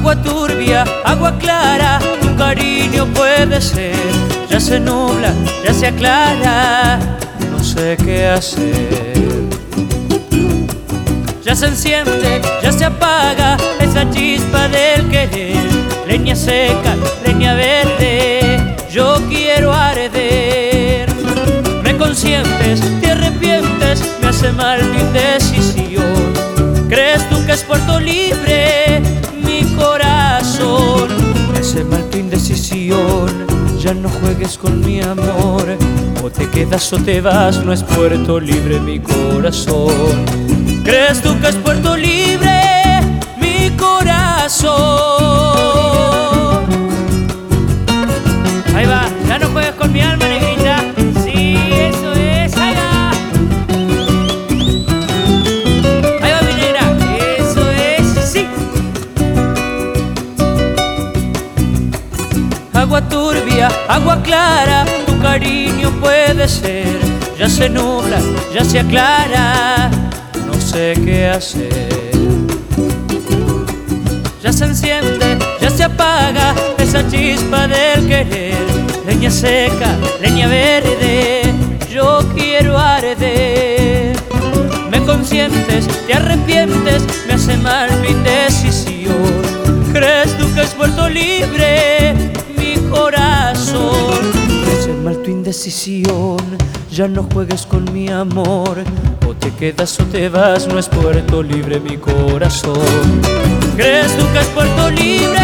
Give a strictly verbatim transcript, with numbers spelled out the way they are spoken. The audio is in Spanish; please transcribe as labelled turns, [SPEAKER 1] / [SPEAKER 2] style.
[SPEAKER 1] Agua turbia, agua clara, tu cariño puede ser. Ya se nubla, ya se aclara, no sé qué hacer. Ya se enciende, ya se apaga esa chispa del querer. Leña seca, leña verde, yo quiero arder. Me consientes, te arrepientes, me hace mal tu indecisión. ¿Crees tú que es puerto libre mi corazón? Me hace mal tu indecisión, ya no juegues con mi amor. O te quedas o te vas, no es puerto libre mi corazón. ¿Crees tú que es puerto libre mi corazón? Ahí va, ya no juegues con mi alma, negrita. Sí, eso es, ahí va. Ahí va mi negra, eso es, sí. Agua turbia, agua clara, tu cariño puede ser. Ya se nubla, ya se aclara, no sé qué hacer. Ya se enciende, ya se apaga esa chispa del querer. Leña seca, leña verde, yo quiero arder. Me consientes, te arrepientes, me hace mal tu indecisión. ¿Crees tú que es puerto libre mi corazón? Me hace mal tu indecisión, ya no juegues con mi amor. O te quedas o te vas, no es puerto libre mi corazón. ¿Crees tú que es puerto libre